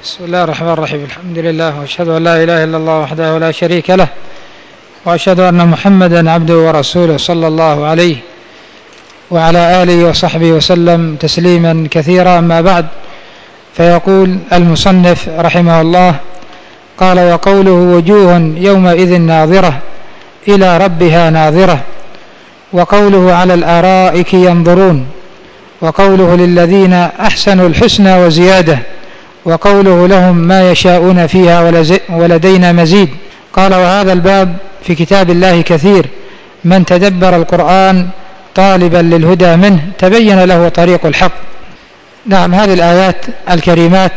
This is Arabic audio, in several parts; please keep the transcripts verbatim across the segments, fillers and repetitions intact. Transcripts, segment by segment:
بسم الله الرحمن الرحيم. الحمد لله، وأشهد أن لا إله إلا الله وحده لا شريك له، وأشهد أن محمدا عبده ورسوله صلى الله عليه وعلى آله وصحبه وسلم تسليما كثيرا. أما بعد، فيقول المصنف رحمه الله: قال: وقوله وجوه يومئذ ناظرة إلى ربها ناظرة، وقوله على الآرائك ينظرون، وقوله للذين أحسنوا الحسنى وزيادة، وقوله لهم ما يشاءون فيها ولدينا مزيد. قال: وهذا الباب في كتاب الله كثير، من تدبر القرآن طالبا للهدى منه تبين له طريق الحق. نعم، هذه الآيات الكريمات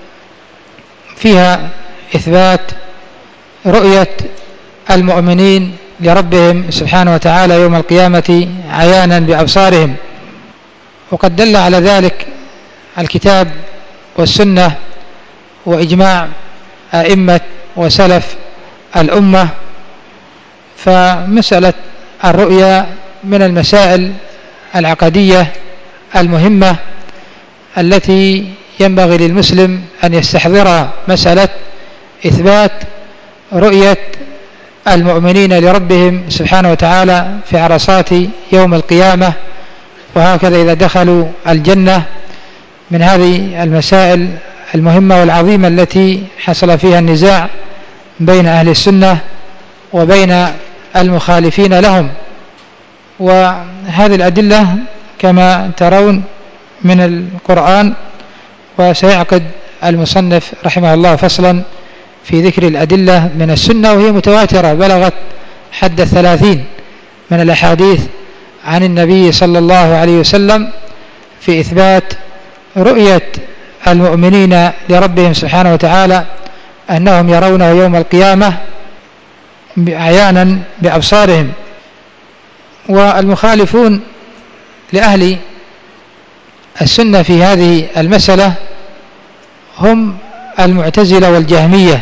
فيها إثبات رؤية المؤمنين لربهم سبحانه وتعالى يوم القيامة عيانا بأبصارهم، وقد دل على ذلك الكتاب والسنة وإجماع أئمة وسلف الأمة. فمسألة الرؤيا من المسائل العقدية المهمة التي ينبغي للمسلم أن يستحضرها، مسألة إثبات رؤية المؤمنين لربهم سبحانه وتعالى في عرصات يوم القيامة، وهكذا إذا دخلوا الجنة. من هذه المسائل المهمة والعظيمة التي حصل فيها النزاع بين أهل السنة وبين المخالفين لهم. وهذه الأدلة كما ترون من القرآن، وسيعقد المصنف رحمه الله فصلا في ذكر الأدلة من السنة، وهي متواترة بلغت حد الثلاثين من الأحاديث عن النبي صلى الله عليه وسلم في إثبات رؤية المؤمنين لربهم سبحانه وتعالى، أنهم يرونه يوم القيامة عيانا بأبصارهم. والمخالفون لأهل السنة في هذه المسألة هم المعتزلة والجهمية،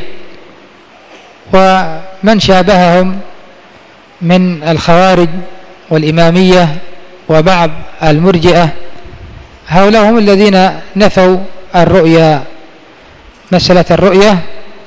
ومن شابههم من الخوارج والإمامية وبعض المرجئة. هؤلاء هم الذين نفوا الرؤيا، مسألة الرؤية،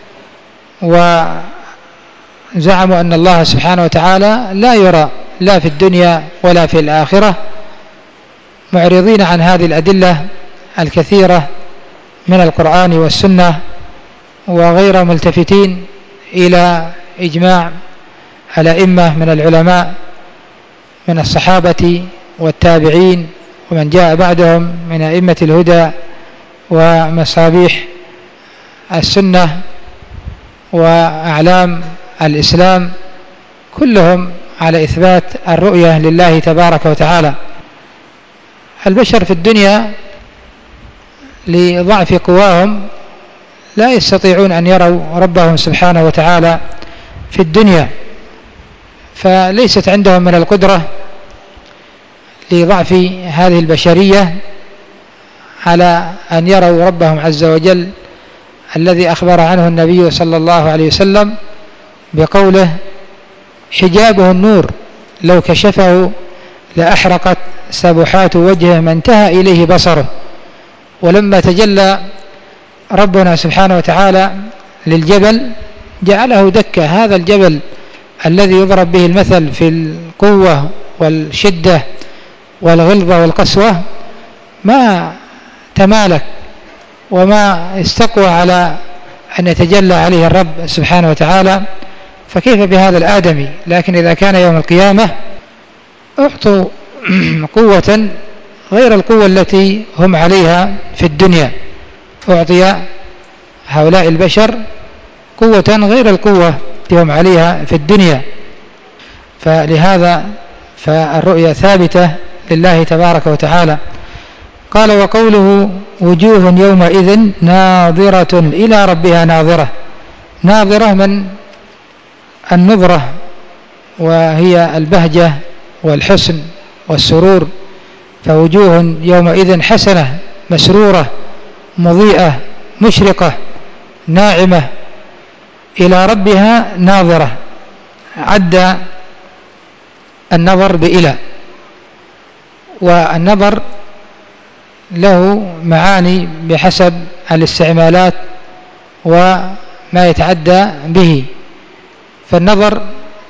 وزعموا أن الله سبحانه وتعالى لا يرى لا في الدنيا ولا في الآخرة، معرضين عن هذه الأدلة الكثيرة من القرآن والسنة، وغير ملتفتين إلى إجماع الأئمة من العلماء من الصحابة والتابعين ومن جاء بعدهم من أئمة الهدى ومصابيح السنة وأعلام الإسلام، كلهم على إثبات الرؤية لله تبارك وتعالى. البشر في الدنيا لضعف قواهم لا يستطيعون أن يروا ربهم سبحانه وتعالى في الدنيا، فليست عندهم من القدرة لضعف هذه البشرية على أن يروا ربهم عز وجل، الذي أخبر عنه النبي صلى الله عليه وسلم بقوله: حجابه النور لو كشفه لأحرقت سبحات وجهه ما انتهى إليه بصره. ولما تجلى ربنا سبحانه وتعالى للجبل جعله دكة، هذا الجبل الذي يضرب به المثل في القوة والشدة والغلظة والقسوة ما تمالك وما استقوى على أن يتجلى عليه الرب سبحانه وتعالى، فكيف بهذا الآدمي؟ لكن إذا كان يوم القيامة أعطوا قوة غير القوة التي هم عليها في الدنيا، أعطي هؤلاء البشر قوة غير القوة التي هم عليها في الدنيا. فلهذا فالرؤيا ثابتة لله تبارك وتعالى. قال: وقوله وجوه يومئذ ناظرة إلى ربها ناظرة. ناظرة من النظرة، وهي البهجة والحسن والسرور، فوجوه يومئذ حسنة مسرورة مضيئة مشرقة ناعمة إلى ربها ناظرة. عد النظر بإلى، والنظر له معاني بحسب الاستعمالات وما يتعدى به. فالنظر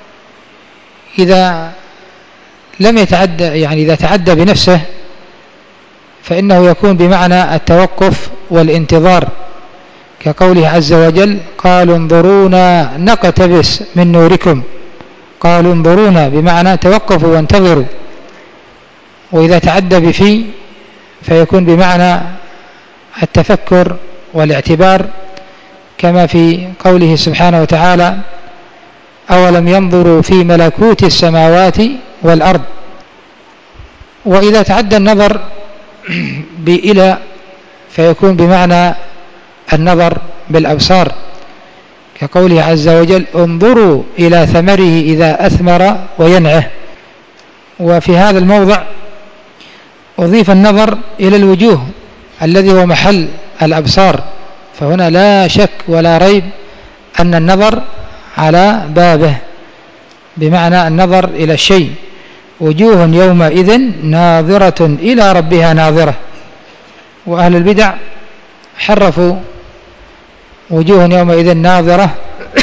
إذا لم يتعدى، يعني إذا تعدى بنفسه، فإنه يكون بمعنى التوقف والانتظار، كقوله عز وجل: قالوا انظرونا نقتبس من نوركم. قالوا انظرونا بمعنى توقفوا وانتظروا. وإذا تعدى بفي فيكون بمعنى التفكر والاعتبار، كما في قوله سبحانه وتعالى: أولم ينظروا في ملكوت السماوات والأرض. وإذا تعدى النظر بإلى فيكون بمعنى النظر بالأبصار، كقوله عز وجل: انظروا إلى ثمره إذا أثمر وينعه. وفي هذا الموضع أضيف النظر إلى الوجوه الذي هو محل الأبصار، فهنا لا شك ولا ريب أن النظر على بابه، بمعنى النظر إلى الشيء. وجوه يومئذ ناظرة إلى ربها ناظرة. وأهل البدع حرفوا وجوه يومئذ ناظرة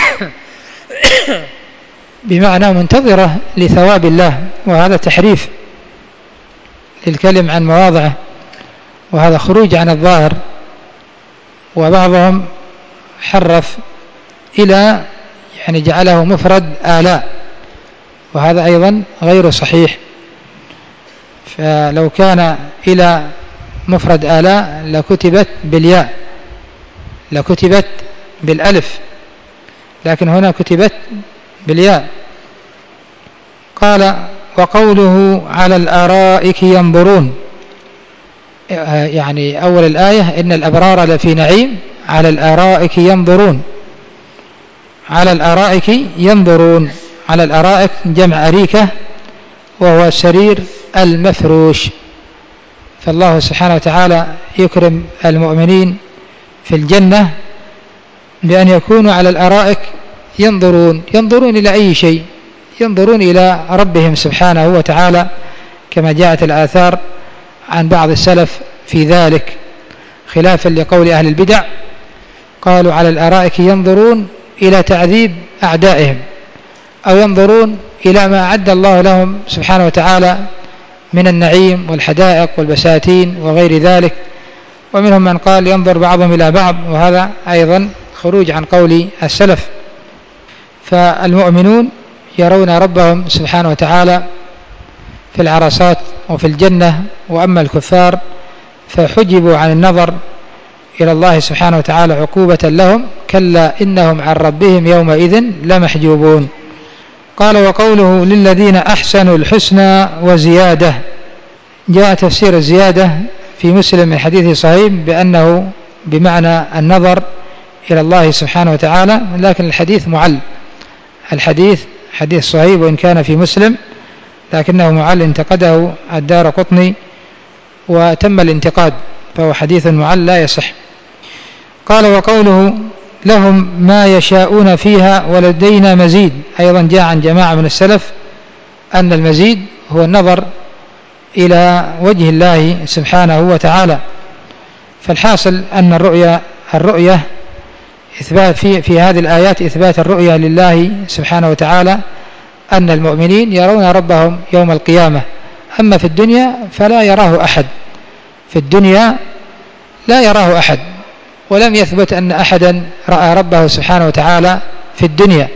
بمعنى منتظرة لثواب الله، وهذا تحريف للكلم عن مواضعه، وهذا خروج عن الظاهر. وبعضهم حرف إلى يعني جعله مفرد آلاء، وهذا أيضا غير صحيح. فلو كان إلى مفرد آلاء لكتبت بالياء، لكتبت بالألف، لكن هنا كتبت بالياء. قال: وقوله على الآرائك ينظرون، يعني أول الآية: إن الأبرار لفي نعيم على الآرائك ينظرون. على الآرائك ينظرون، على الآرائك جمع أريكة، وهو السرير المفروش. فالله سبحانه وتعالى يكرم المؤمنين في الجنة بأن يكونوا على الآرائك ينظرون. ينظرون إلى أي شيء؟ ينظرون إلى ربهم سبحانه وتعالى، كما جاءت الآثار عن بعض السلف في ذلك، خلافا لقول أهل البدع، قالوا على الآرائك ينظرون إلى تعذيب أعدائهم، أو ينظرون إلى ما أعد الله لهم سبحانه وتعالى من النعيم والحدائق والبساتين وغير ذلك. ومنهم من قال ينظر بعضهم إلى بعض، وهذا أيضا خروج عن قول السلف. فالمؤمنون يرون ربهم سبحانه وتعالى في العرصات وفي الجنة، وأما الكفار فحجبوا عن النظر إلى الله سبحانه وتعالى عقوبة لهم، كلا إنهم عن ربهم يومئذ لمحجوبون. قال: وقوله للذين أحسنوا الحسنى وزيادة. جاء تفسير الزيادة في مسلم من حديث صحيح بأنه بمعنى النظر إلى الله سبحانه وتعالى، لكن الحديث معل. الحديث حديث صحيح وإن كان في مسلم، لكنه معل، انتقده الدارقطني وتم الانتقاد، فهو حديث معل لا يصح. قال: وقوله لهم ما يشاءون فيها ولدينا مزيد. أيضا جاء عن جماعة من السلف أن المزيد هو النظر إلى وجه الله سبحانه وتعالى. فالحاصل أن الرؤية الرؤية إثبات في, في هذه الآيات إثبات الرؤية لله سبحانه وتعالى، أن المؤمنين يرون ربهم يوم القيامة. أما في الدنيا فلا يراه أحد، في الدنيا لا يراه أحد، ولم يثبت أن أحدا رأى ربه سبحانه وتعالى في الدنيا.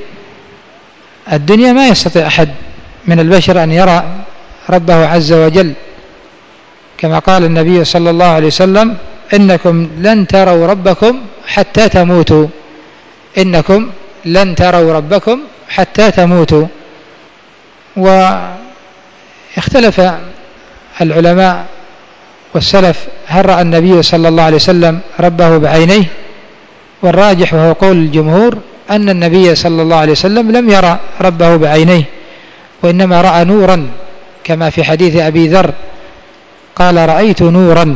الدنيا ما يستطيع أحد من البشر أن يرى ربه عز وجل، كما قال النبي صلى الله عليه وسلم: إنكم لن تروا ربكم حتى تموتوا، إنكم لن تروا ربكم حتى تموتوا. واختلف العلماء والسلف هل رأى النبي صلى الله عليه وسلم ربه بعينيه، والراجح وهو قول الجمهور أن النبي صلى الله عليه وسلم لم يرى ربه بعينيه، وإنما رأى نورا، كما في حديث أبي ذر قال: رأيت نورا.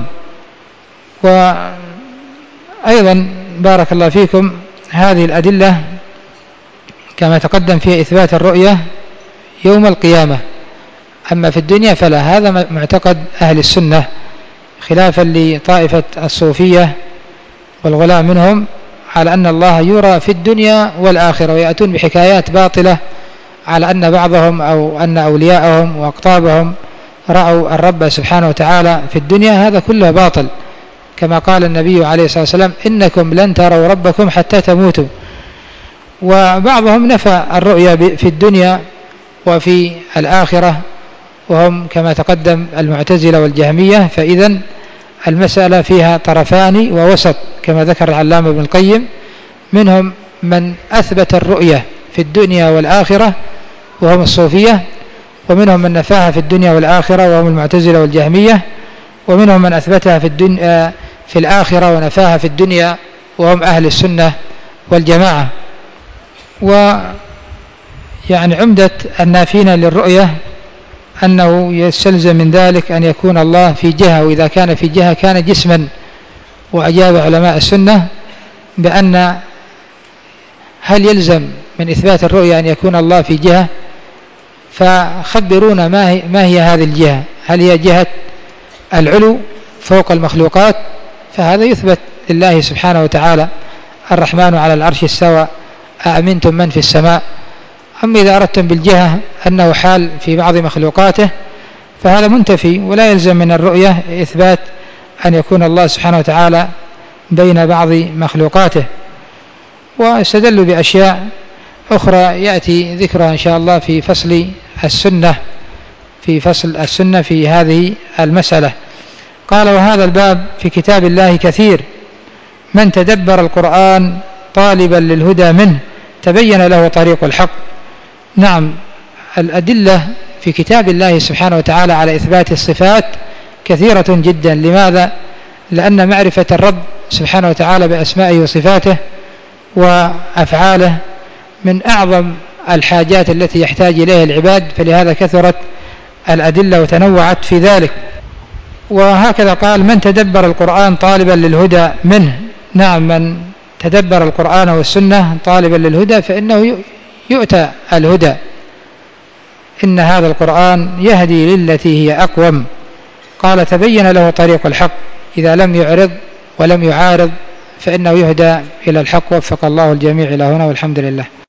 وأيضا بارك الله فيكم هذه الأدلة كما تقدم فيها إثبات الرؤية يوم القيامة. أما في الدنيا فلا، هذا معتقد أهل السنة، خلافا لطائفة الصوفية والغلاة منهم على أن الله يرى في الدنيا والآخرة، ويأتون بحكايات باطلة على أن بعضهم أو أن أولياءهم وأقطابهم رأوا الرب سبحانه وتعالى في الدنيا. هذا كله باطل، كما قال النبي عليه الصلاة والسلام: إنكم لن تروا ربكم حتى تموتوا. وبعضهم نفى الرؤيا في الدنيا وفي الآخرة، وهم كما تقدم المعتزلة والجهمية. فإذن المسألة فيها طرفان ووسط كما ذكر العلامة ابن القيم: منهم من أثبت الرؤية في الدنيا والآخرة وهم الصوفية، ومنهم من نفاها في الدنيا والآخرة وهم المعتزلة والجهمية، ومنهم من أثبتها في الدنيا في الآخرة ونفاها في الدنيا وهم أهل السنة والجماعة. ويعني عمدة النافين للرؤية أنه يستلزم من ذلك أن يكون الله في جهة، وإذا كان في جهة كان جسما. وأجاب علماء السنة بأن هل يلزم من إثبات الرؤية أن يكون الله في جهة؟ فخبرونا ما هي, ما هي هذه الجهة؟ هل هي جهة العلو فوق المخلوقات؟ فهذا يثبت لله سبحانه وتعالى: الرحمن على العرش استوى أأمنتم من في السماء. أما إذا أردتم بالجهة أنه حال في بعض مخلوقاته فهذا منتفي، ولا يلزم من الرؤية إثبات أن يكون الله سبحانه وتعالى بين بعض مخلوقاته. واستدلوا بأشياء أخرى يأتي ذكرها إن شاء الله في فصل السنة في فصل السنة في هذه المسألة. قال: وهذا الباب في كتاب الله كثير، من تدبر القرآن طالبا للهدى منه تبين له طريق الحق. نعم، الأدلة في كتاب الله سبحانه وتعالى على إثبات الصفات كثيرة جدا. لماذا؟ لأن معرفة الرب سبحانه وتعالى بأسمائه وصفاته وأفعاله من أعظم الحاجات التي يحتاج إليها العباد، فلهذا كثرت الأدلة وتنوعت في ذلك. وهكذا قال: من تدبر القرآن طالبا للهدى منه. نعم، من تدبر القرآن والسنة طالبا للهدى فإنه يؤتى الهدى. إن هذا القرآن يهدي للتي هي أقوم. قال: تبين له طريق الحق، إذا لم يعرض ولم يعارض فإنه يهدى إلى الحق. وفق الله الجميع إلى هنا، والحمد لله.